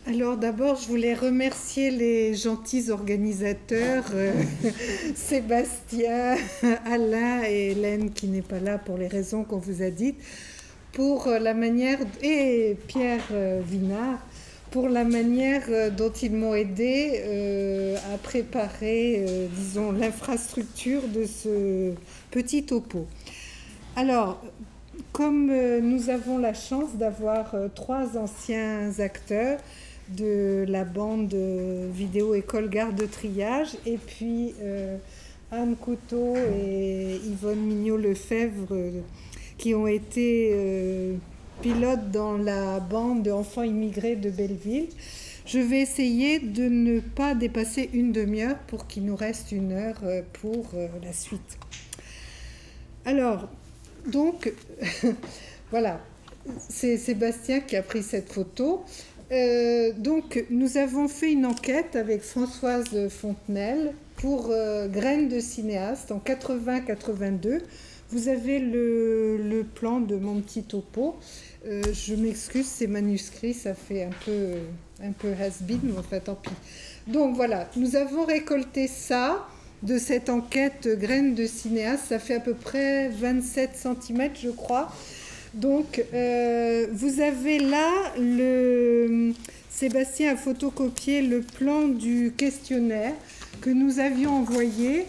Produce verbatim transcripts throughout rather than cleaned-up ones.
Alors d'abord, je voulais remercier les gentils organisateurs, euh, Sébastien, Alain et Hélène qui n'est pas là pour les raisons qu'on vous a dites, pour la manière, et Pierre euh, Vinard, pour la manière euh, dont ils m'ont aidé euh, à préparer, euh, disons, l'infrastructure de ce petit topo. Alors, comme euh, nous avons la chance d'avoir euh, trois anciens acteurs de la bande euh, vidéo École Gare de Triage, et puis euh, Anne Couteau et Yvonne Mignot-Lefebvre, euh, qui ont été euh, pilotes dans la bande d'enfants immigrés de Belleville, je vais essayer de ne pas dépasser une demi-heure pour qu'il nous reste une heure euh, pour euh, la suite. Alors, donc, voilà, c'est Sébastien qui a pris cette photo. Euh, donc, nous avons fait une enquête avec Françoise Fontenelle pour euh, Graines de cinéaste en quatre-vingts quatre-vingt-deux. Vous avez le, le plan de mon petit topo. Euh, je m'excuse, c'est manuscrit, ça fait un peu, un peu has-been, mais enfin tant pis. Donc voilà, nous avons récolté ça de cette enquête Graines de cinéaste. Ça fait à peu près vingt-sept centimètres, je crois. Donc, euh, vous avez là, le... Sébastien a photocopié le plan du questionnaire que nous avions envoyé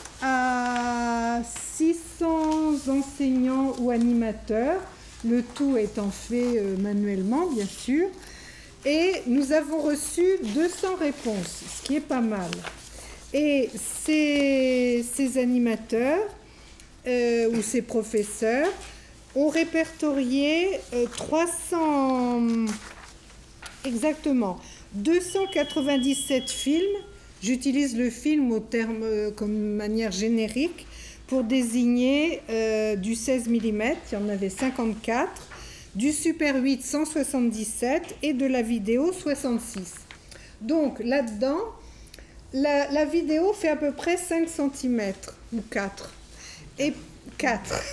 à six cents enseignants ou animateurs, le tout étant fait euh, manuellement, bien sûr. Et nous avons reçu deux cents réponses, ce qui est pas mal. Et ces, ces animateurs euh, ou ces professeurs ont répertorié euh, trois cents, exactement, deux cent quatre-vingt-dix-sept films. J'utilise le film au terme, euh, comme manière générique pour désigner euh, du seize millimètres, il y en avait cinquante-quatre, du Super huit cent soixante-dix-sept et de la vidéo soixante-six. Donc là-dedans, la, la vidéo fait à peu près cinq centimètres ou quatre. Et quatre.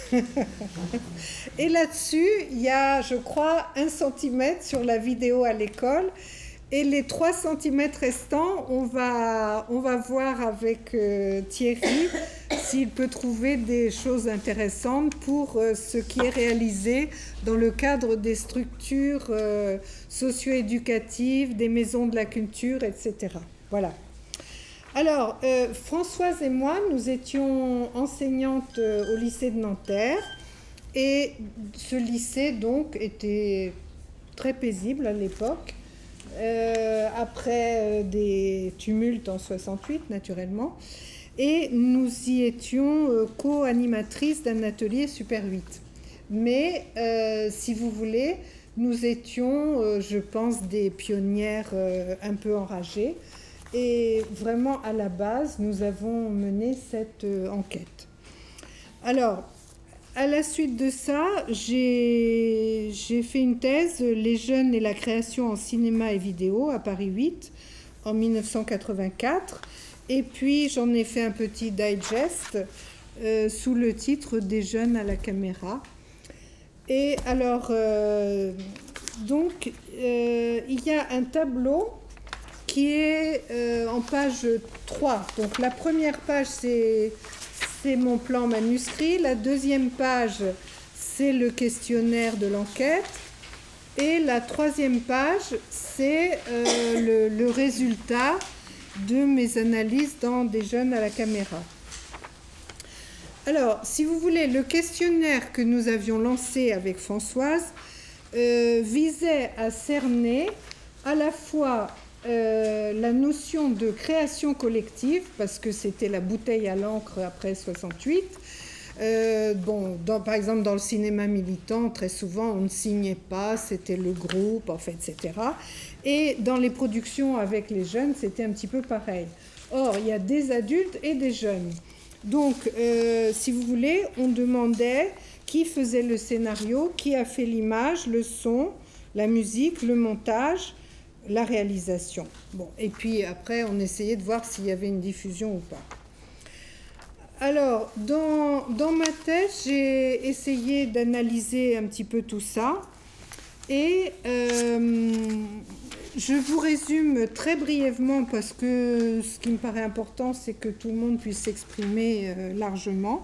Et là-dessus, il y a, je crois, un centimètre sur la vidéo à l'école. Et les trois centimètres restants, on va, on va voir avec euh, Thierry s'il peut trouver des choses intéressantes pour euh, ce qui est réalisé dans le cadre des structures euh, socio-éducatives, des maisons de la culture, et cetera. Voilà. Alors, euh, Françoise et moi, nous étions enseignantes euh, au lycée de Nanterre. Et ce lycée, donc, était très paisible à l'époque. Euh, après euh, des tumultes en soixante-huit, naturellement. Et nous y étions euh, co-animatrices d'un atelier Super huit. Mais, euh, si vous voulez, nous étions, euh, je pense, des pionnières euh, un peu enragées. Et vraiment, à la base, nous avons mené cette euh, enquête. Alors, à la suite de ça, j'ai fait une thèse, Les jeunes et la création en cinéma et vidéo à Paris huit, en mille neuf cent quatre-vingt-quatre. Et puis, j'en ai fait un petit digest euh, sous le titre Des jeunes à la caméra. Et alors, euh, donc, euh, il y a un tableau qui est euh, en page trois. Donc, la première page, c'est... c'est mon plan manuscrit. La deuxième page, c'est le questionnaire de l'enquête. Et la troisième page, c'est euh, le, le résultat de mes analyses dans Des jeunes à la caméra. Alors, si vous voulez, le questionnaire que nous avions lancé avec Françoise euh, visait à cerner à la fois Euh, la notion de création collective, parce que c'était la bouteille à l'encre après soixante-huit. Euh, bon, dans, par exemple, dans le cinéma militant, très souvent, on ne signait pas, c'était le groupe, en fait, et cetera. Et dans les productions avec les jeunes, c'était un petit peu pareil. Or, il y a des adultes et des jeunes. Donc, euh, si vous voulez, on demandait qui faisait le scénario, qui a fait l'image, le son, la musique, le montage, la réalisation. Bon, et puis après, on essayait de voir s'il y avait une diffusion ou pas. Alors, dans, dans ma thèse, j'ai essayé d'analyser un petit peu tout ça. Et euh, je vous résume très brièvement parce que ce qui me paraît important, c'est que tout le monde puisse s'exprimer euh, largement.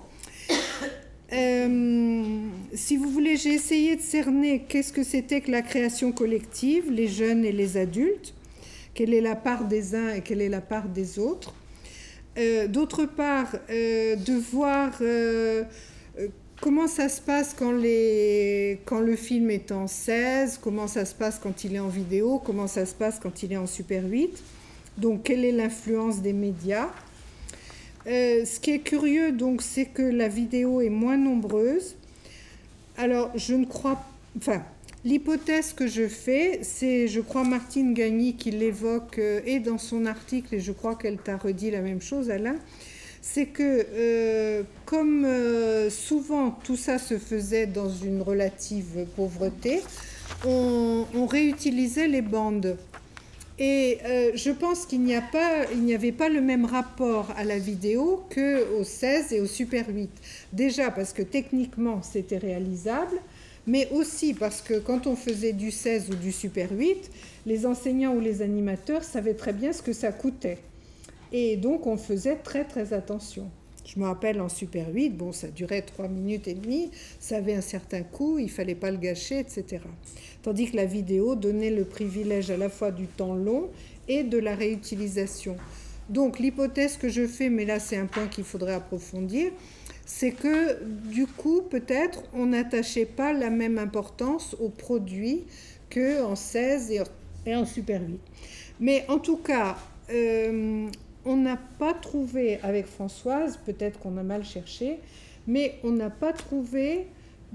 Euh, si vous voulez, j'ai essayé de cerner qu'est-ce que c'était que la création collective, les jeunes et les adultes, quelle est la part des uns et quelle est la part des autres. Euh, d'autre part, euh, de voir euh, comment ça se passe quand, les, quand le film est en seize, comment ça se passe quand il est en vidéo, comment ça se passe quand il est en Super huit. Donc, quelle est l'influence des médias? Euh, ce qui est curieux, donc, c'est que la vidéo est moins nombreuse. Alors, je ne crois... Enfin, l'hypothèse que je fais, c'est, je crois, Martine Gagny qui l'évoque euh, et dans son article, et je crois qu'elle t'a redit la même chose, Alain, c'est que, euh, comme euh, souvent tout ça se faisait dans une relative pauvreté, on, on réutilisait les bandes. Et euh, je pense qu'il n'y a pas, il n'y avait pas le même rapport à la vidéo qu'au seize et au Super huit. Déjà parce que techniquement c'était réalisable, mais aussi parce que quand on faisait du seize ou du Super huit, les enseignants ou les animateurs savaient très bien ce que ça coûtait. Et donc on faisait très très attention. Je me rappelle en Super huit, bon, ça durait trois minutes et demie, ça avait un certain coût, il ne fallait pas le gâcher, et cetera. Tandis que la vidéo donnait le privilège à la fois du temps long et de la réutilisation. Donc l'hypothèse que je fais, mais là c'est un point qu'il faudrait approfondir, c'est que du coup, peut-être, on n'attachait pas la même importance aux produits qu'en seize et en Super huit. Mais en tout cas, euh, on n'a pas trouvé avec Françoise, peut-être qu'on a mal cherché, mais on n'a pas trouvé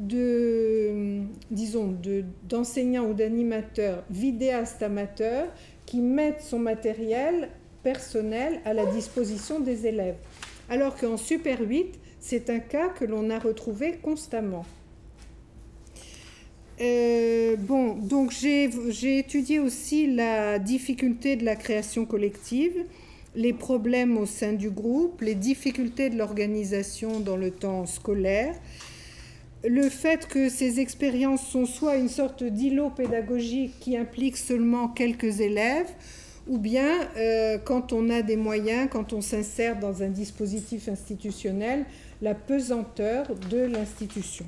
de, disons, de, d'enseignants ou d'animateurs vidéastes amateurs qui mettent son matériel personnel à la disposition des élèves. Alors qu'en Super huit, c'est un cas que l'on a retrouvé constamment. Euh, bon, donc j'ai, j'ai étudié aussi la difficulté de la création collective, les problèmes au sein du groupe, les difficultés de l'organisation dans le temps scolaire, le fait que ces expériences sont soit une sorte d'îlot pédagogique qui implique seulement quelques élèves, ou bien euh, quand on a des moyens, quand on s'insère dans un dispositif institutionnel, la pesanteur de l'institution.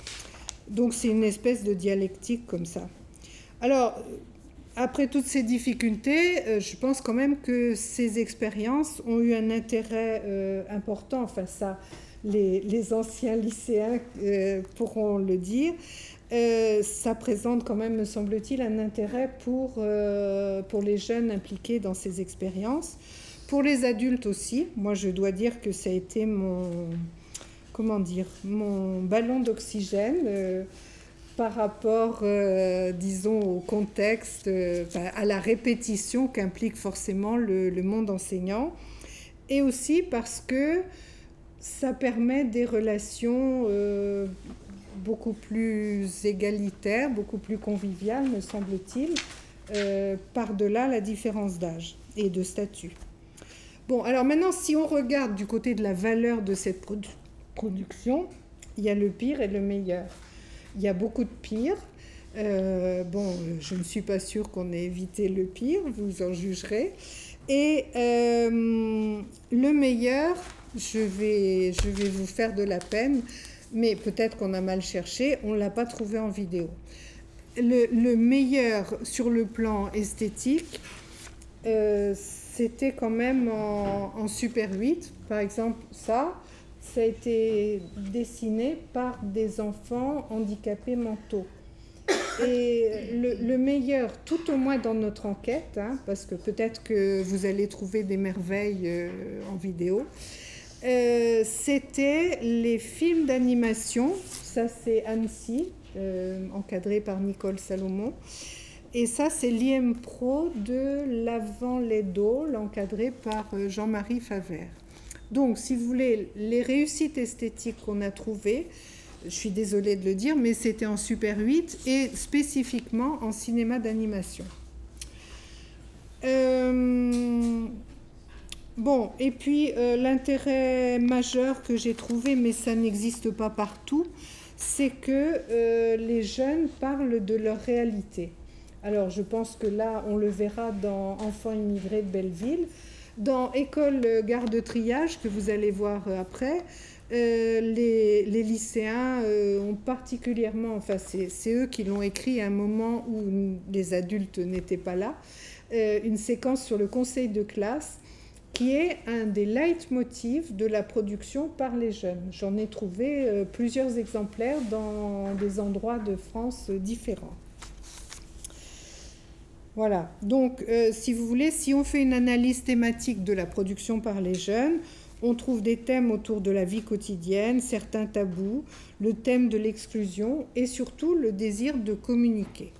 Donc c'est une espèce de dialectique comme ça. Alors, après toutes ces difficultés, euh, je pense quand même que ces expériences ont eu un intérêt euh, important, enfin ça, les, les anciens lycéens euh, pourront le dire. Euh, ça présente quand même, me semble-t-il, un intérêt pour, euh, pour les jeunes impliqués dans ces expériences. Pour les adultes aussi, moi je dois dire que ça a été mon, comment dire, mon ballon d'oxygène euh, par rapport, euh, disons, au contexte, euh, à la répétition qu'implique forcément le, le monde enseignant, et aussi parce que ça permet des relations euh, beaucoup plus égalitaires, beaucoup plus conviviales, me semble-t-il, euh, par-delà la différence d'âge et de statut. Bon, alors maintenant, si on regarde du côté de la valeur de cette produ- production, il y a le pire et le meilleur. Il y a beaucoup de pire. Euh, bon, je ne suis pas sûre qu'on ait évité le pire, vous en jugerez. Et euh, le meilleur, je vais, je vais vous faire de la peine, mais peut-être qu'on a mal cherché, on ne l'a pas trouvé en vidéo. Le, le meilleur sur le plan esthétique, euh, c'était quand même en, en Super huit. Par exemple, ça, ça a été dessiné par des enfants handicapés mentaux. Et le, le meilleur, tout au moins dans notre enquête, hein, parce que peut-être que vous allez trouver des merveilles euh, en vidéo, euh, c'était les films d'animation. Ça, c'est Annecy, euh, encadré par Nicole Salomon. Et ça, c'est l'I M Pro de Lavant-les-Dos, encadré par Jean-Marie Favert. Donc, si vous voulez, les réussites esthétiques qu'on a trouvées, je suis désolée de le dire, mais c'était en Super huit et spécifiquement en cinéma d'animation. Euh, bon, et puis euh, l'intérêt majeur que j'ai trouvé, mais ça n'existe pas partout, c'est que euh, les jeunes parlent de leur réalité. Alors, je pense que là, on le verra dans Enfants immigrés de Belleville. Dans École Gare de Triage, que vous allez voir après, euh, les, les lycéens euh, ont particulièrement, enfin, c'est, c'est eux qui l'ont écrit à un moment où les adultes n'étaient pas là, euh, une séquence sur le conseil de classe qui est un des leitmotifs de la production par les jeunes. J'en ai trouvé euh, plusieurs exemplaires dans des endroits de France euh, différents. Voilà, donc euh, si vous voulez, si on fait une analyse thématique de la production par les jeunes, on trouve des thèmes autour de la vie quotidienne, certains tabous, le thème de l'exclusion et surtout le désir de communiquer.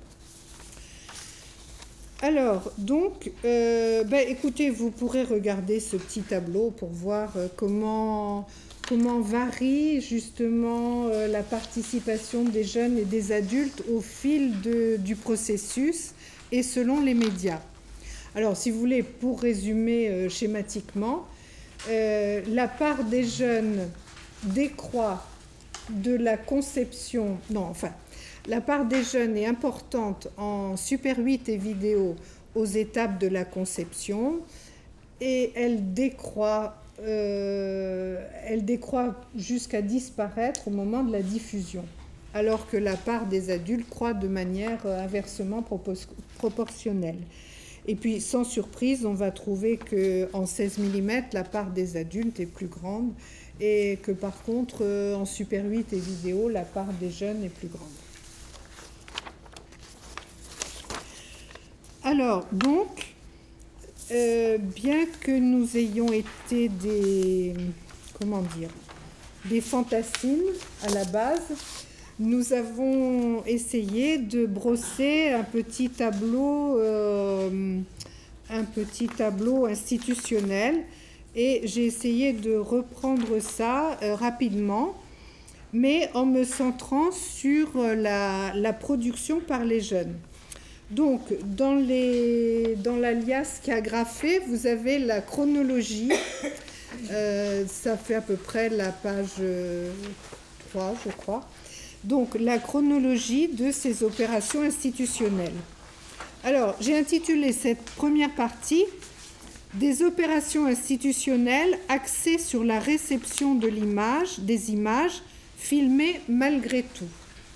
Alors, donc, euh, ben, écoutez, vous pourrez regarder ce petit tableau pour voir euh, comment, comment varie justement euh, la participation des jeunes et des adultes au fil de, du processus et selon les médias. Alors, si vous voulez, pour résumer euh, schématiquement, euh, la part des jeunes décroît de la conception, non, enfin, la part des jeunes est importante en Super huit et vidéo aux étapes de la conception et elle décroît, euh, elle décroît jusqu'à disparaître au moment de la diffusion, alors que la part des adultes croît de manière inversement propos- proportionnelle. Et puis, sans surprise, on va trouver qu'en seize millimètres, la part des adultes est plus grande et que par contre, en Super huit et vidéo, la part des jeunes est plus grande. Alors, donc, euh, bien que nous ayons été des, comment dire, des fantassines à la base, nous avons essayé de brosser un petit tableau, euh, un petit tableau institutionnel, et j'ai essayé de reprendre ça euh, rapidement, mais en me centrant sur la, la production par les jeunes. Donc, dans, les, dans l'alias qui a graffé, vous avez la chronologie. Euh, ça fait à peu près la page trois, je crois. Donc, la chronologie de ces opérations institutionnelles. Alors, j'ai intitulé cette première partie « Des opérations institutionnelles axées sur la réception de l'image, des images filmées malgré tout ».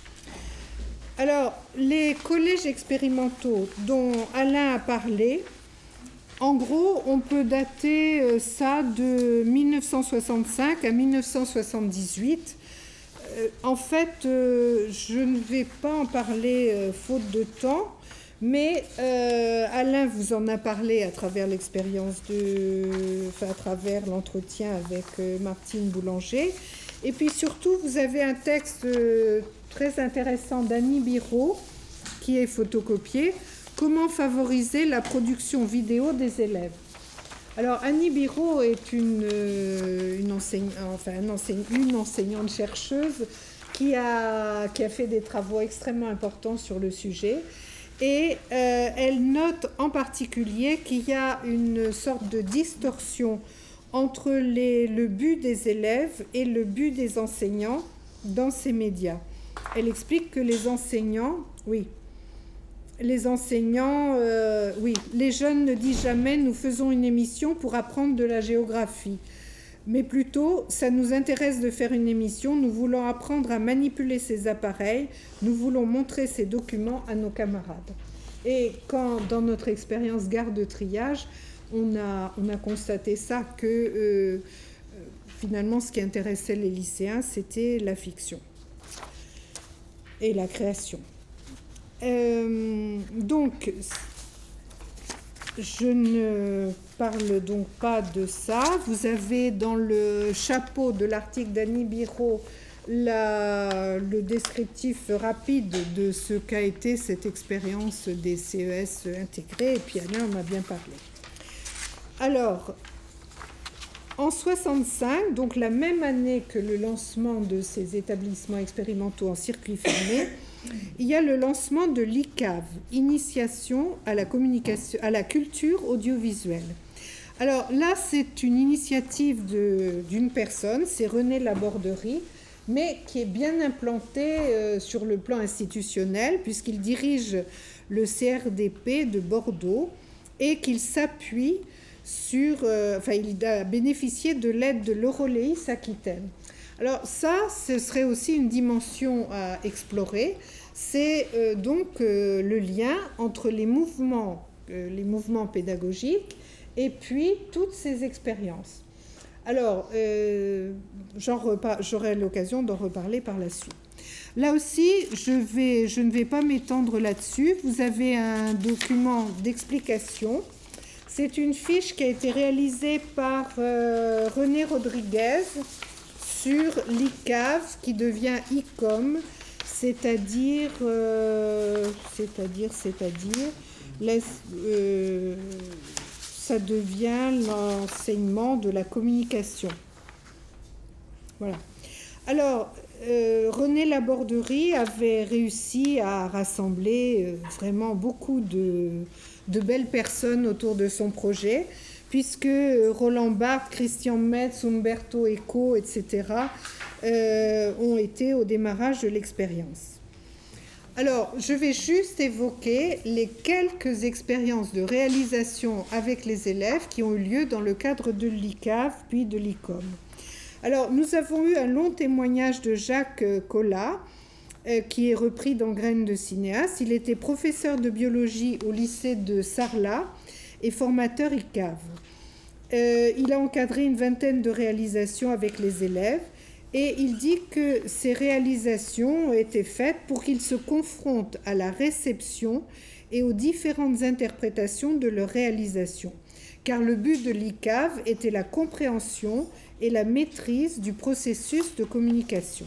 Alors, les collèges expérimentaux dont Alain a parlé, en gros, on peut dater ça de mille neuf cent soixante-cinq à mille neuf cent soixante-dix-huit. En fait, je ne vais pas en parler faute de temps, mais euh, Alain vous en a parlé à travers l'expérience de, enfin, à travers l'entretien avec Martine Boulanger. Et puis surtout, vous avez un texte très intéressant d'Annie Biraud, qui est photocopié, « Comment favoriser la production vidéo des élèves ». Alors, Annie Biraud est une, une, enseigne, enfin, une, enseigne, une enseignante chercheuse qui a, qui a fait des travaux extrêmement importants sur le sujet. Et euh, elle note en particulier qu'il y a une sorte de distorsion entre les, le but des élèves et le but des enseignants dans ces médias. Elle explique que les enseignants, oui, les enseignants, euh, oui, les jeunes ne disent jamais « nous faisons une émission pour apprendre de la géographie », mais plutôt « ça nous intéresse de faire une émission, nous voulons apprendre à manipuler ces appareils, nous voulons montrer ces documents à nos camarades ». Et quand, dans notre expérience Gare de Triage, on a, on a constaté ça, que euh, finalement, ce qui intéressait les lycéens, c'était la fiction et la création. Euh, donc, je ne parle donc pas de ça. Vous avez dans le chapeau de l'article d'Annie Biraud la, le descriptif rapide de ce qu'a été cette expérience des C E S intégrés, et puis Alain en a bien parlé. Alors, en soixante-cinq, donc la même année que le lancement de ces établissements expérimentaux en circuit fermé, il y a le lancement de l'I C A V, Initiation à la, communication, à la culture audiovisuelle. Alors là, c'est une initiative de, d'une personne, c'est René Laborderie, mais qui est bien implanté euh, sur le plan institutionnel, puisqu'il dirige le C R D P de Bordeaux et qu'il s'appuie sur... Euh, enfin, il a bénéficié de l'aide de l'Euroleis Aquitaine. Alors ça, ce serait aussi une dimension à explorer. C'est euh, donc euh, le lien entre les mouvements, euh, les mouvements pédagogiques et puis toutes ces expériences. Alors, euh, j'aurai l'occasion d'en reparler par la suite. Là aussi, je, vais, je ne vais pas m'étendre là-dessus. Vous avez un document d'explication. C'est une fiche qui a été réalisée par euh, René Rodriguez sur l'I C A V qui devient I C O M, c'est-à-dire, euh, c'est-à-dire, c'est-à-dire, laisse, euh, ça devient l'enseignement de la communication. Voilà. Alors, euh, René Laborderie avait réussi à rassembler euh, vraiment beaucoup de, de belles personnes autour de son projet, puisque Roland Barthes, Christian Metz, Umberto Eco, et cetera, euh, ont été au démarrage de l'expérience. Alors, je vais juste évoquer les quelques expériences de réalisation avec les élèves qui ont eu lieu dans le cadre de l'I C A V puis de l'I C O M. Alors, nous avons eu un long témoignage de Jacques Collat, euh, qui est repris dans Graines de cinéaste. Il était professeur de biologie au lycée de Sarlat et formateur I C A V. Euh, il a encadré une vingtaine de réalisations avec les élèves et il dit que ces réalisations ont été faites pour qu'ils se confrontent à la réception et aux différentes interprétations de leur réalisation, car le but de l'I C A V était la compréhension et la maîtrise du processus de communication.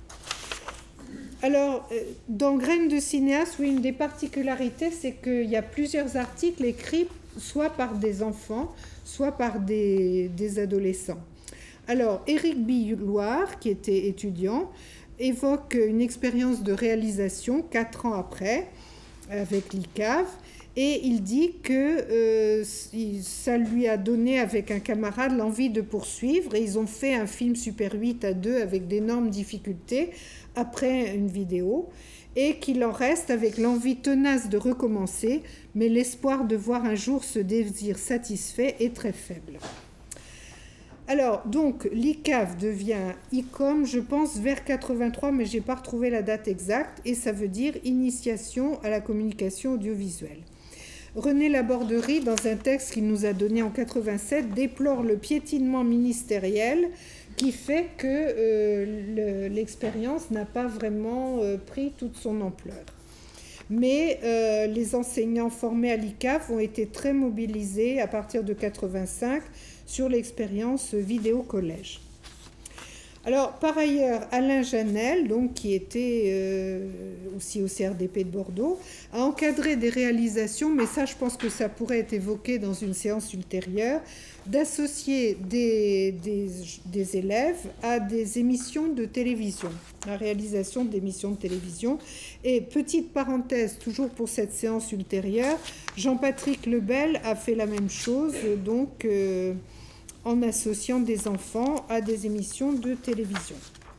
Alors, dans Graines de cinéaste, oui, une des particularités, c'est qu'il y a plusieurs articles écrits soit par des enfants, soit par des, des adolescents. Alors, Éric Billoire, qui était étudiant, évoque une expérience de réalisation quatre ans après, avec l'I C A V, et il dit que euh, ça lui a donné avec un camarade l'envie de poursuivre, et ils ont fait un film Super huit à deux avec d'énormes difficultés après une vidéo, et qu'il en reste avec l'envie tenace de recommencer, mais l'espoir de voir un jour ce désir satisfait est très faible. Alors, donc, l'I C A V devient I C O M, je pense, vers quatre-vingt-trois, mais je n'ai pas retrouvé la date exacte, et ça veut dire Initiation à la communication audiovisuelle. René Laborderie, dans un texte qu'il nous a donné en quatre-vingt-sept, déplore le piétinement ministériel qui fait que euh, le, l'expérience n'a pas vraiment euh, pris toute son ampleur. Mais euh, les enseignants formés à l'I C A V ont été très mobilisés à partir de quatre-vingt-cinq sur l'expérience vidéo collège. Alors, par ailleurs, Alain Janel, donc, qui était euh, aussi au C R D P de Bordeaux, a encadré des réalisations, mais ça, je pense que ça pourrait être évoqué dans une séance ultérieure, d'associer des, des, des élèves à des émissions de télévision, la réalisation d'émissions de télévision. Et petite parenthèse, toujours pour cette séance ultérieure, Jean-Patrick Lebel a fait la même chose, donc... Euh, en associant des enfants à des émissions de télévision.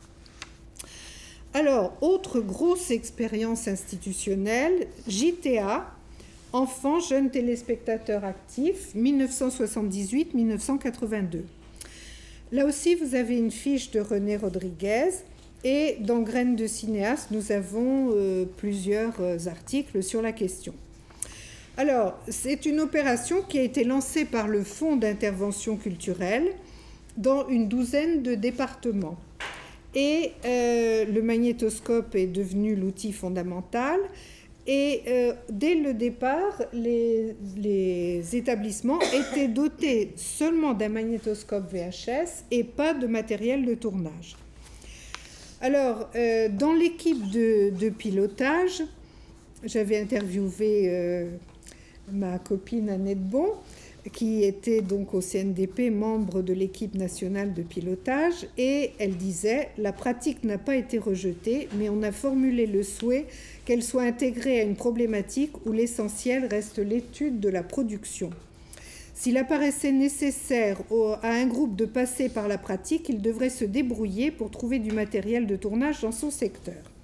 Alors, autre grosse expérience institutionnelle, J T A, Enfants, jeunes téléspectateurs actifs, mille neuf cent soixante-dix-huit à mille neuf cent quatre-vingt-deux. Là aussi, vous avez une fiche de René Rodriguez, et dans Graines de cinéaste, nous avons euh, plusieurs euh, articles sur la question. Alors, c'est une opération qui a été lancée par le Fonds d'intervention culturelle dans une douzaine de départements. Et euh, le magnétoscope est devenu l'outil fondamental. Et euh, dès le départ, les, les établissements étaient dotés seulement d'un magnétoscope V H S et pas de matériel de tournage. Alors, euh, dans l'équipe de, de pilotage, j'avais interviewé... Euh, ma copine Annette Bon, qui était donc au C N D P, membre de l'équipe nationale de pilotage, et elle disait « La pratique n'a pas été rejetée, mais on a formulé le souhait qu'elle soit intégrée à une problématique où l'essentiel reste l'étude de la production. S'il apparaissait nécessaire à un groupe de passer par la pratique, il devrait se débrouiller pour trouver du matériel de tournage dans son secteur. »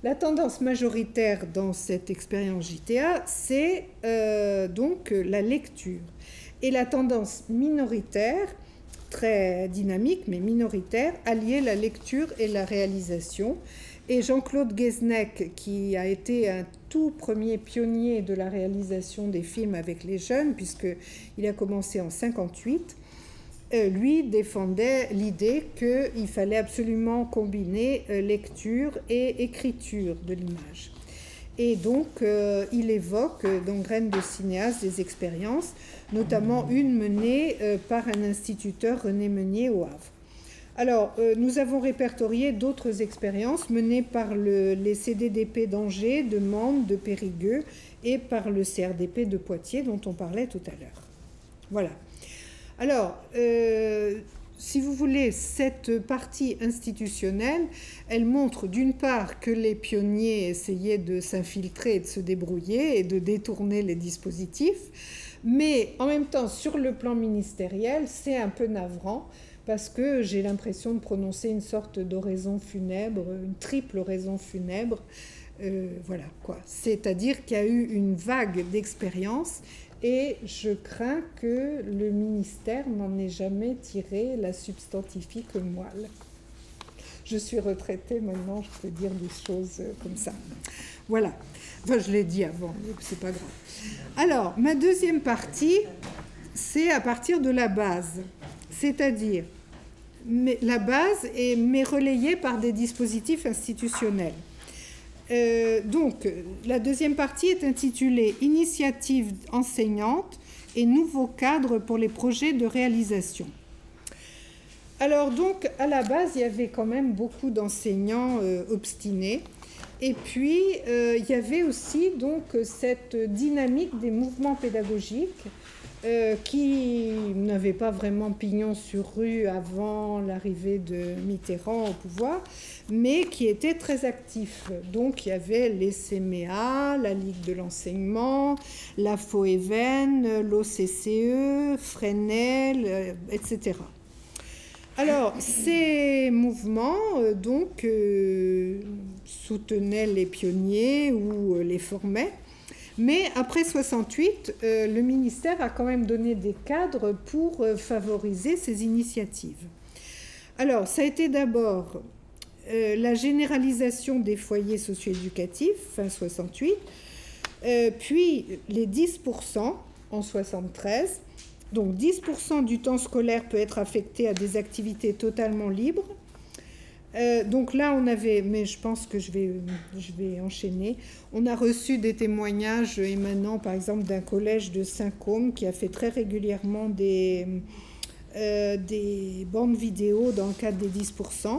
La tendance majoritaire dans cette expérience J T A, c'est euh, donc la lecture. Et la tendance minoritaire, très dynamique mais minoritaire, allier la lecture et la réalisation. Et Jean-Claude Guesnec, qui a été un tout premier pionnier de la réalisation des films avec les jeunes, puisqu'il a commencé en cinquante-huit, euh, lui défendait l'idée qu'il fallait absolument combiner euh, lecture et écriture de l'image. Et donc, euh, il évoque dans Graines de cinéaste des expériences, notamment une menée euh, par un instituteur, René Meunier, au Havre. Alors, euh, nous avons répertorié d'autres expériences menées par le, les C D D P d'Angers, de Mende, de Périgueux et par le C R D P de Poitiers, dont on parlait tout à l'heure. Voilà. Alors, euh, si vous voulez, cette partie institutionnelle, elle montre d'une part que les pionniers essayaient de s'infiltrer, de se débrouiller et de détourner les dispositifs, mais en même temps, sur le plan ministériel, c'est un peu navrant, parce que j'ai l'impression de prononcer une sorte d'oraison funèbre, une triple oraison funèbre. Euh, voilà, quoi. C'est-à-dire qu'il y a eu une vague d'expériences et je crains que le ministère n'en ait jamais tiré la substantifique moelle. Je suis retraitée maintenant, je peux dire des choses comme ça. Voilà. Enfin, je l'ai dit avant, mais c'est pas grave. Alors, ma deuxième partie, c'est à partir de la base. C'est-à-dire, la base est mais relayée par des dispositifs institutionnels. Euh, donc, la deuxième partie est intitulée « Initiative enseignante et nouveaux cadres pour les projets de réalisation ». Alors, donc, à la base, il y avait quand même beaucoup d'enseignants euh, obstinés. Et puis, euh, il y avait aussi donc, cette dynamique des mouvements pédagogiques Euh, qui n'avait pas vraiment pignon sur rue avant l'arrivée de Mitterrand au pouvoir, mais qui était très actif. Donc il y avait les C M E A, la Ligue de l'enseignement, la FOEVEN, l'O C C E, Fresnel, euh, et cetera. Alors, ces mouvements, euh, donc, euh, soutenaient les pionniers ou euh, les formaient. Mais après soixante-huit, euh, le ministère a quand même donné des cadres pour euh, favoriser ces initiatives. Alors, ça a été d'abord euh, la généralisation des foyers socio-éducatifs, fin soixante-huit, euh, puis les dix pour cent en soixante-treize. Donc, dix pour cent du temps scolaire peut être affecté à des activités totalement libres. Euh, donc là, on avait, mais je pense que je vais, je vais enchaîner, on a reçu des témoignages émanant par exemple d'un collège de Saint-Côme qui a fait très régulièrement des, euh, des bandes vidéo dans le cadre des dix pour cent.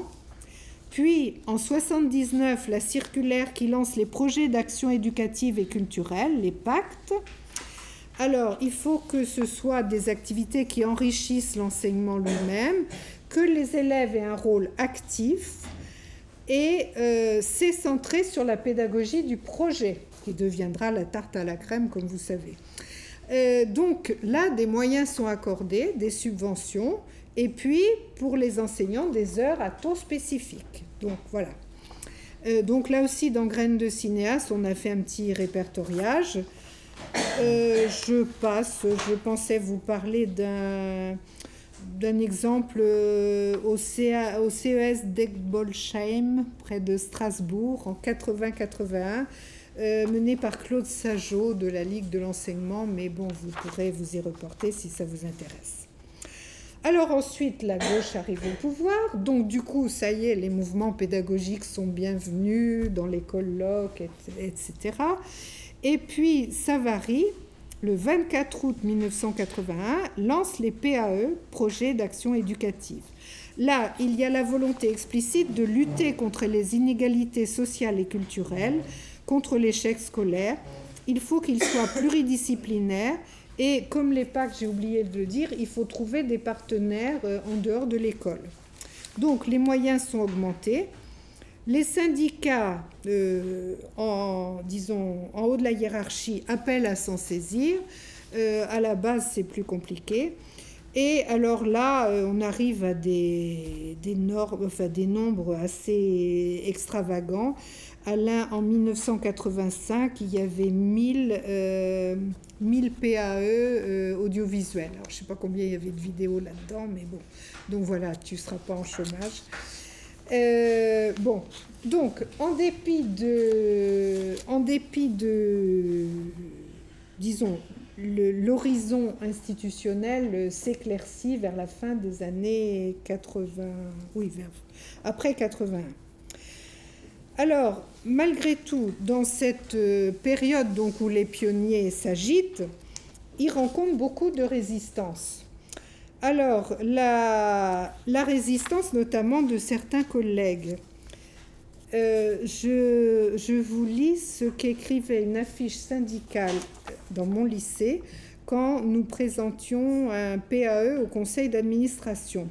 Puis en soixante-dix-neuf, la circulaire qui lance les projets d'action éducative et culturelle, les pactes. Alors, il faut que ce soit des activités qui enrichissent l'enseignement lui-même, que les élèves aient un rôle actif et euh, c'est centré sur la pédagogie du projet qui deviendra la tarte à la crème comme vous savez. Euh, donc là, des moyens sont accordés, des subventions et puis pour les enseignants, des heures à taux spécifiques. Donc voilà. Euh, donc là aussi, dans Graines de cinéaste, on a fait un petit répertoriage. Euh, je passe, je pensais vous parler d'un... d'un exemple euh, au, C A, au C E S d'Egbolsheim, près de Strasbourg, en quatre-vingts quatre-vingt-un, euh, mené par Claude Sajot de la Ligue de l'enseignement, mais bon, vous pourrez vous y reporter si ça vous intéresse. Alors ensuite, la gauche arrive au pouvoir, donc du coup, ça y est, les mouvements pédagogiques sont bienvenus dans les colloques, et cetera. Et puis, Savary, le vingt-quatre août mille neuf cent quatre-vingt-un, lance les P A E, projets d'action éducative. Là, il y a la volonté explicite de lutter contre les inégalités sociales et culturelles, contre l'échec scolaire. Il faut qu'il soit pluridisciplinaire et, comme les pactes, j'ai oublié de le dire, il faut trouver des partenaires en dehors de l'école. Donc, les moyens sont augmentés. Les syndicats, euh, en, disons, en haut de la hiérarchie, appellent à s'en saisir. Euh, à la base, c'est plus compliqué. Et alors là, euh, on arrive à des, des, normes, enfin, des nombres assez extravagants, Alain, en mille neuf cent quatre-vingt-cinq, il y avait mille, euh, mille P A E euh, audiovisuels. Alors, je ne sais pas combien il y avait de vidéos là-dedans, mais bon. Donc voilà, tu ne seras pas en chômage. Euh, bon, donc, en dépit de... En dépit de disons, le, l'horizon institutionnel s'éclaircit vers la fin des années quatre-vingts, oui, vers, après quatre-vingt-un. Alors, malgré tout, dans cette période donc, où les pionniers s'agitent, ils rencontrent beaucoup de résistance. Alors, la, la résistance notamment de certains collègues. Euh, je, je vous lis ce qu'écrivait une affiche syndicale dans mon lycée quand nous présentions un P A E au conseil d'administration.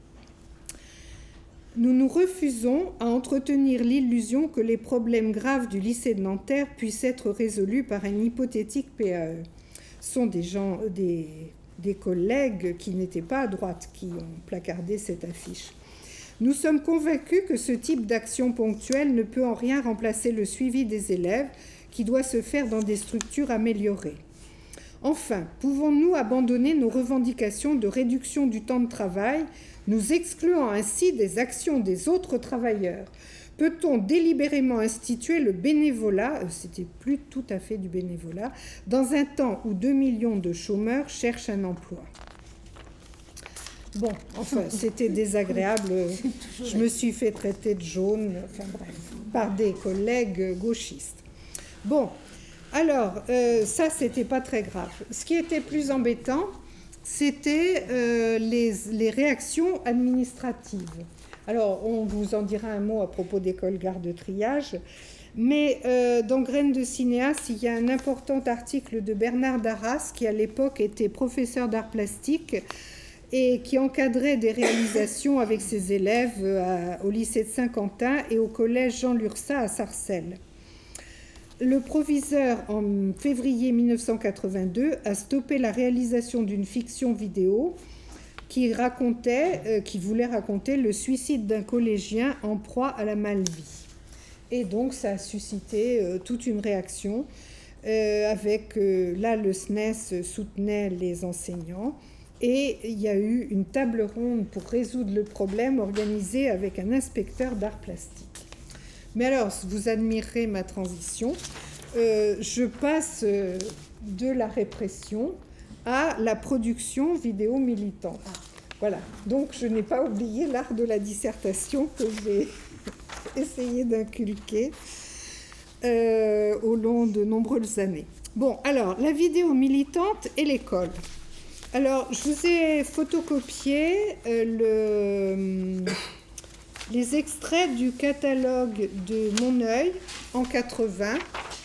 Nous nous refusons à entretenir l'illusion que les problèmes graves du lycée de Nanterre puissent être résolus par un hypothétique P A E. Ce sont des gens, des, des collègues qui n'étaient pas à droite qui ont placardé cette affiche. Nous sommes convaincus que ce type d'action ponctuelle ne peut en rien remplacer le suivi des élèves qui doit se faire dans des structures améliorées. Enfin, pouvons-nous abandonner nos revendications de réduction du temps de travail, nous excluant ainsi des actions des autres travailleurs? Peut-on délibérément instituer le bénévolat, c'était plus tout à fait du bénévolat, dans un temps où deux millions de chômeurs cherchent un emploi? Bon, enfin, c'était désagréable. Je me suis fait traiter de jaune, enfin bref, par des collègues gauchistes. Bon, alors, euh, ça, c'était pas très grave. Ce qui était plus embêtant, c'était euh, les, les réactions administratives. Alors, on vous en dira un mot à propos d'école gare de triage, mais euh, dans Graines de cinéaste, il y a un important article de Bernard Darras, qui à l'époque était professeur d'art plastique, et qui encadrait des réalisations avec ses élèves à, au lycée de Saint-Quentin et au collège Jean Lurçat à Sarcelles. Le proviseur, en février mille neuf cent quatre-vingt-deux, a stoppé la réalisation d'une fiction vidéo qui, racontait, euh, qui voulait raconter le suicide d'un collégien en proie à la malvie. Et donc, ça a suscité euh, toute une réaction. Euh, avec, euh, là, le S N E S soutenait les enseignants. Et il y a eu une table ronde pour résoudre le problème organisée avec un inspecteur d'art plastique. Mais alors, vous admirerez ma transition. Euh, je passe euh, de la répression à la production vidéo militante. Voilà. Donc, je n'ai pas oublié l'art de la dissertation que j'ai essayé d'inculquer euh, au long de nombreuses années. Bon, alors, la vidéo militante et l'école. Alors, je vous ai photocopié euh, le, les extraits du catalogue de Mon Œil en quatre-vingts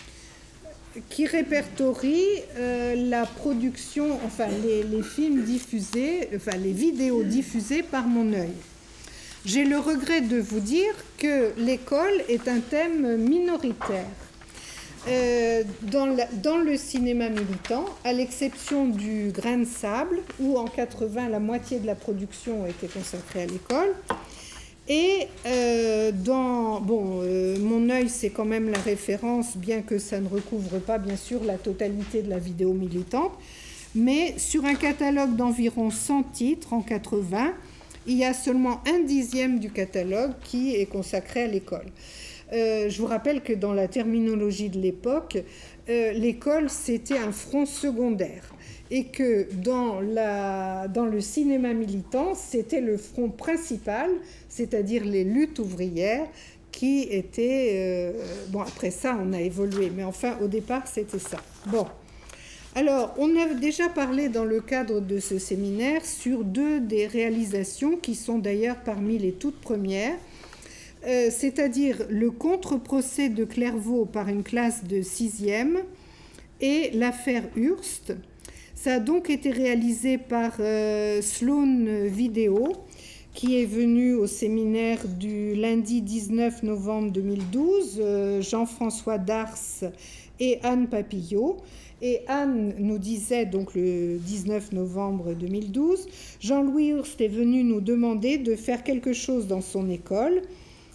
qui répertorie euh, la production, enfin les, les films diffusés, enfin les vidéos diffusées par Mon Œil. J'ai le regret de vous dire que l'école est un thème minoritaire. Euh, dans, la, dans le cinéma militant, à l'exception du Grain de sable, où en quatre-vingts, la moitié de la production était consacrée à l'école. Et euh, dans bon, euh, Mon Œil, c'est quand même la référence, bien que ça ne recouvre pas, bien sûr, la totalité de la vidéo militante. Mais sur un catalogue d'environ cent titres en quatre-vingts, il y a seulement un dixième du catalogue qui est consacré à l'école. Euh, je vous rappelle que dans la terminologie de l'époque, euh, l'école, c'était un front secondaire et que dans, la, dans le cinéma militant, c'était le front principal, c'est-à-dire les luttes ouvrières qui étaient... Euh, bon, après ça, on a évolué, mais enfin, au départ, c'était ça. Bon. Alors, on a déjà parlé dans le cadre de ce séminaire sur deux des réalisations qui sont d'ailleurs parmi les toutes premières, Euh, c'est-à-dire le contre-procès de Clairvaux par une classe de sixième et l'affaire Hurst. Ça a donc été réalisé par euh, Sloan Video, qui est venu au séminaire du lundi dix-neuf novembre deux mille douze, euh, Jean-François Dars et Anne Papillot. Et Anne nous disait, donc le dix-neuf novembre deux mille douze, Jean-Louis Hurst est venu nous demander de faire quelque chose dans son école.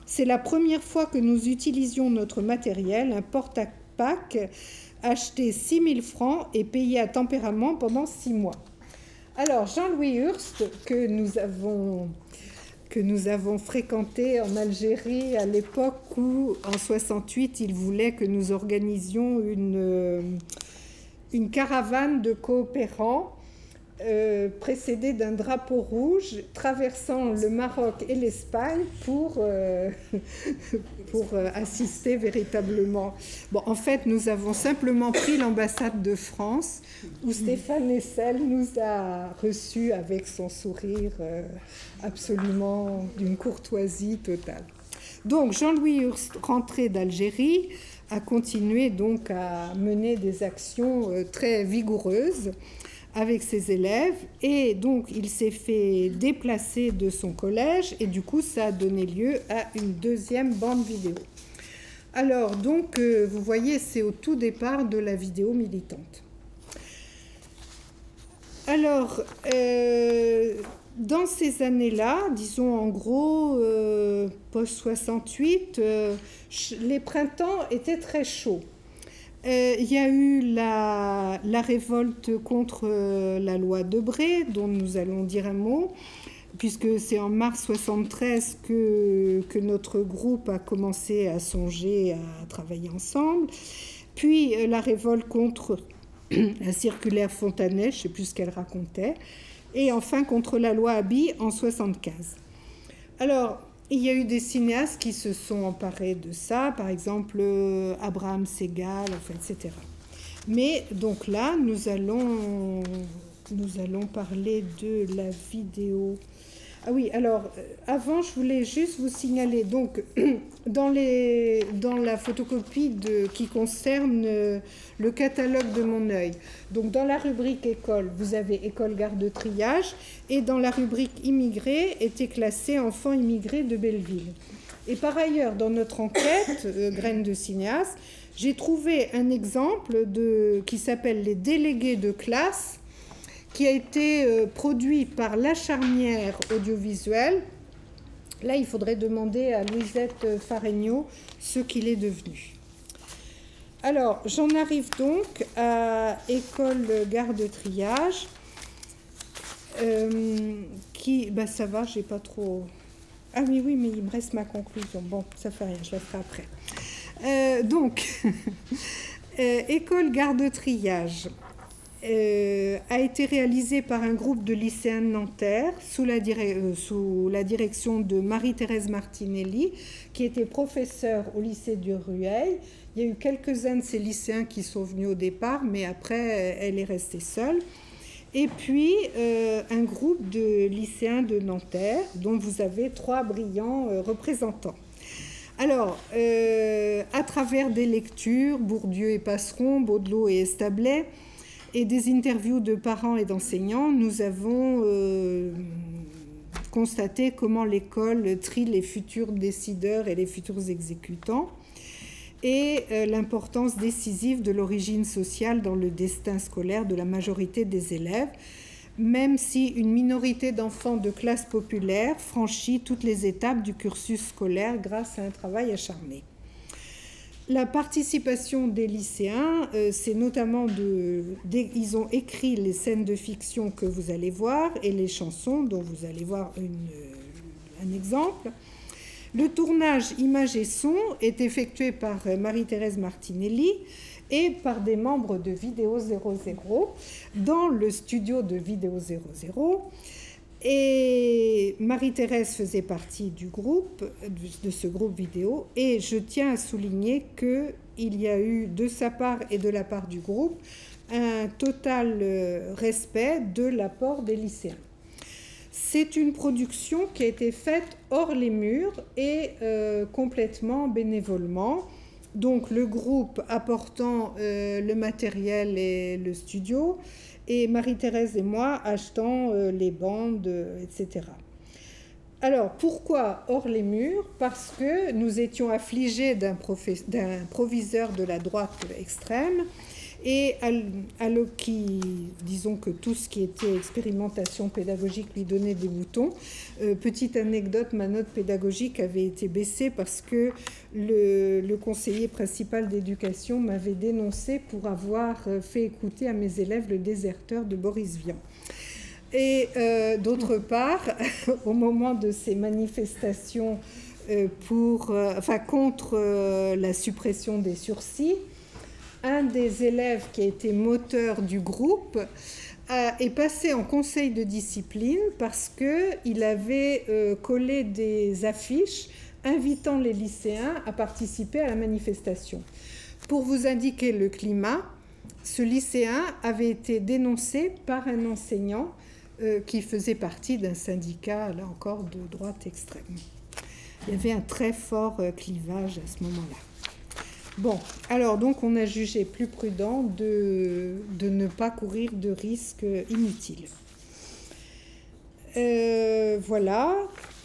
C'est la première fois que nous utilisions notre matériel, un porte-pack acheté six mille francs et payé à tempérament pendant six mois. Alors, Jean-Louis Hurst, que nous avons, que nous avons fréquenté en Algérie à l'époque où, en soixante-huit, il voulait que nous organisions une, une caravane de coopérants Euh, précédé d'un drapeau rouge traversant le Maroc et l'Espagne pour, euh, pour euh, assister véritablement. Bon, en fait, nous avons simplement pris l'ambassade de France où Stéphane Hessel nous a reçus avec son sourire euh, absolument d'une courtoisie totale. Donc, Jean-Louis Hurst, rentré d'Algérie, a continué donc à mener des actions euh, très vigoureuses avec ses élèves, et donc il s'est fait déplacer de son collège, et du coup ça a donné lieu à une deuxième bande vidéo. Alors donc euh, vous voyez, c'est au tout départ de la vidéo militante. Alors euh, dans ces années-là, disons en gros euh, post soixante-huit, euh, les printemps étaient très chauds. Il euh, y a eu la, la révolte contre euh, la loi Debré, dont nous allons dire un mot, puisque c'est en mars soixante-treize que, que notre groupe a commencé à songer à travailler ensemble. Puis euh, la révolte contre la circulaire Fontanet, je ne sais plus ce qu'elle racontait, et enfin contre la loi Abi en soixante-quinze. Alors, il y a eu des cinéastes qui se sont emparés de ça, par exemple euh, Abraham Segal, enfin, et cetera. Mais donc là, nous allons, nous allons parler de la vidéo. Ah oui, alors, euh, avant, je voulais juste vous signaler, donc, dans, les, dans la photocopie de, qui concerne euh, le catalogue de Mon œil, donc dans la rubrique école, vous avez école garde de triage, et dans la rubrique immigrés, était classé enfants immigrés de Belleville. Et par ailleurs, dans notre enquête, euh, Graines de cinéaste, j'ai trouvé un exemple de, qui s'appelle les délégués de classe, qui a été euh, produit par La Charnière audiovisuelle. Là, il faudrait demander à Louisette Faregnaud ce qu'il est devenu. Alors, j'en arrive donc à École Garde de Triage, euh, qui, ben ça va, j'ai pas trop... Ah oui, oui, mais il me reste ma conclusion. Bon, ça fait rien, je la ferai après. Euh, donc, euh, École Garde de Triage. Euh, a été réalisé par un groupe de lycéens de Nanterre sous la, dire- euh, sous la direction de Marie-Thérèse Martinelli, qui était professeure au lycée du Rueil. Il y a eu quelques-uns de ces lycéens qui sont venus au départ, mais après, elle est restée seule. Et puis, euh, un groupe de lycéens de Nanterre, dont vous avez trois brillants euh, représentants. Alors, euh, à travers des lectures, Bourdieu et Passeron, Baudelot et Establet, et des interviews de parents et d'enseignants, nous avons euh, constaté comment l'école trie les futurs décideurs et les futurs exécutants, et euh, l'importance décisive de l'origine sociale dans le destin scolaire de la majorité des élèves, même si une minorité d'enfants de classe populaire franchit toutes les étapes du cursus scolaire grâce à un travail acharné. La participation des lycéens, euh, c'est notamment de, de... Ils ont écrit les scènes de fiction que vous allez voir et les chansons dont vous allez voir une, un exemple. Le tournage images et son est effectué par Marie-Thérèse Martinelli et par des membres de Vidéo zéro zéro dans le studio de Vidéo zéro zéro. Et Marie-Thérèse faisait partie du groupe, de ce groupe vidéo, et je tiens à souligner qu'il y a eu de sa part et de la part du groupe un total respect de l'apport des lycéens. C'est une production qui a été faite hors les murs et euh, complètement bénévolement. Donc le groupe apportant euh, le matériel et le studio, et Marie-Thérèse et moi achetant euh, les bandes, euh, et cetera. Alors, pourquoi hors les murs ? Parce que nous étions affligés d'un, professe- d'un proviseur de la droite extrême, Et alors, qui, disons que tout ce qui était expérimentation pédagogique lui donnait des boutons. Euh, petite anecdote, ma note pédagogique avait été baissée parce que le, le conseiller principal d'éducation m'avait dénoncé pour avoir fait écouter à mes élèves Le Déserteur de Boris Vian. Et euh, d'autre part, au moment de ces manifestations euh, pour, euh, enfin, contre euh, la suppression des sursis, un des élèves qui a été moteur du groupe a, est passé en conseil de discipline parce qu'il avait euh, collé des affiches invitant les lycéens à participer à la manifestation. Pour vous indiquer le climat, ce lycéen avait été dénoncé par un enseignant euh, qui faisait partie d'un syndicat, là encore, de droite extrême. Il y avait un très fort euh, clivage à ce moment-là. Bon, alors donc on a jugé plus prudent de, de ne pas courir de risques inutiles. Euh, voilà.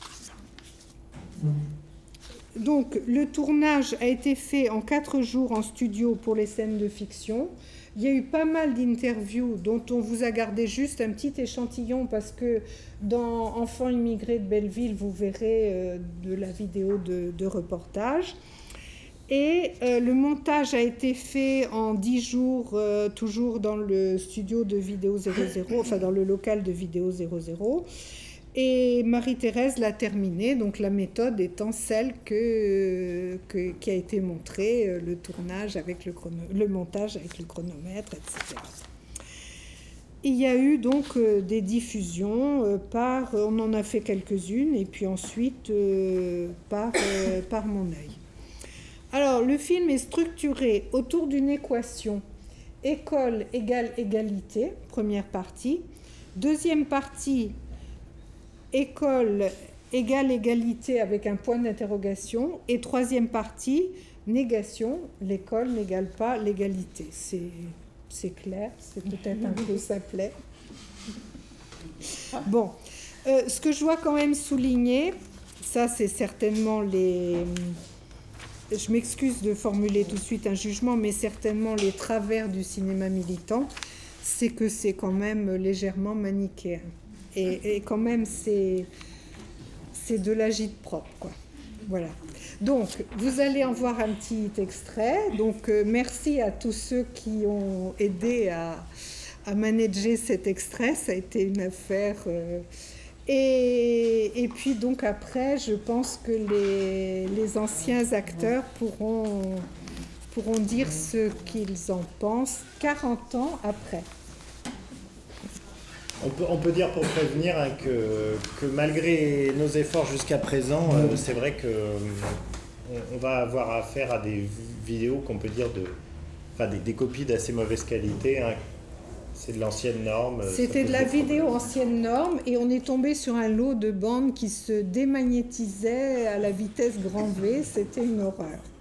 Donc le tournage a été fait en quatre jours en studio pour les scènes de fiction. Il y a eu pas mal d'interviews dont on vous a gardé juste un petit échantillon parce que dans Enfants immigrés de Belleville, vous verrez euh, de la vidéo de, de reportage. Et euh, le montage a été fait en dix jours, euh, toujours dans le studio de Vidéo zéro zéro, enfin dans le local de Vidéo zéro zéro. Et Marie-Thérèse l'a terminé, donc la méthode étant celle que, que, qui a été montrée, le tournage avec le, chrono, le montage avec le chronomètre, et cetera. Il y a eu donc euh, des diffusions euh, par, on en a fait quelques-unes, et puis ensuite euh, par, euh, par mon œil. Alors, le film est structuré autour d'une équation école égale égalité, première partie. Deuxième partie, école égale égalité avec un point d'interrogation. Et troisième partie, négation, l'école n'égale pas l'égalité. C'est, c'est clair, c'est peut-être un peu simplet. Bon, euh, ce que je dois quand même souligner, ça c'est certainement les... Je m'excuse de formuler tout de suite un jugement, mais certainement les travers du cinéma militant, c'est que c'est quand même légèrement manichéen. Et, et quand même, c'est, c'est de l'agite-propre, quoi. Voilà. Donc, vous allez en voir un petit extrait. Donc, euh, merci à tous ceux qui ont aidé à, à manager cet extrait. Ça a été une affaire... Euh, Et, et puis donc après, je pense que les, les anciens acteurs pourront, pourront dire ce qu'ils en pensent quarante ans après. On peut, on peut dire pour prévenir hein, que, que malgré nos efforts jusqu'à présent, euh, c'est vrai qu'on on va avoir affaire à des vidéos qu'on peut dire de, enfin des, des copies d'assez mauvaise qualité. Hein. C'est de l'ancienne norme. C'était de la vidéo ancienne norme et on est tombé sur un lot de bandes qui se démagnétisaient à la vitesse grand V. C'était une horreur.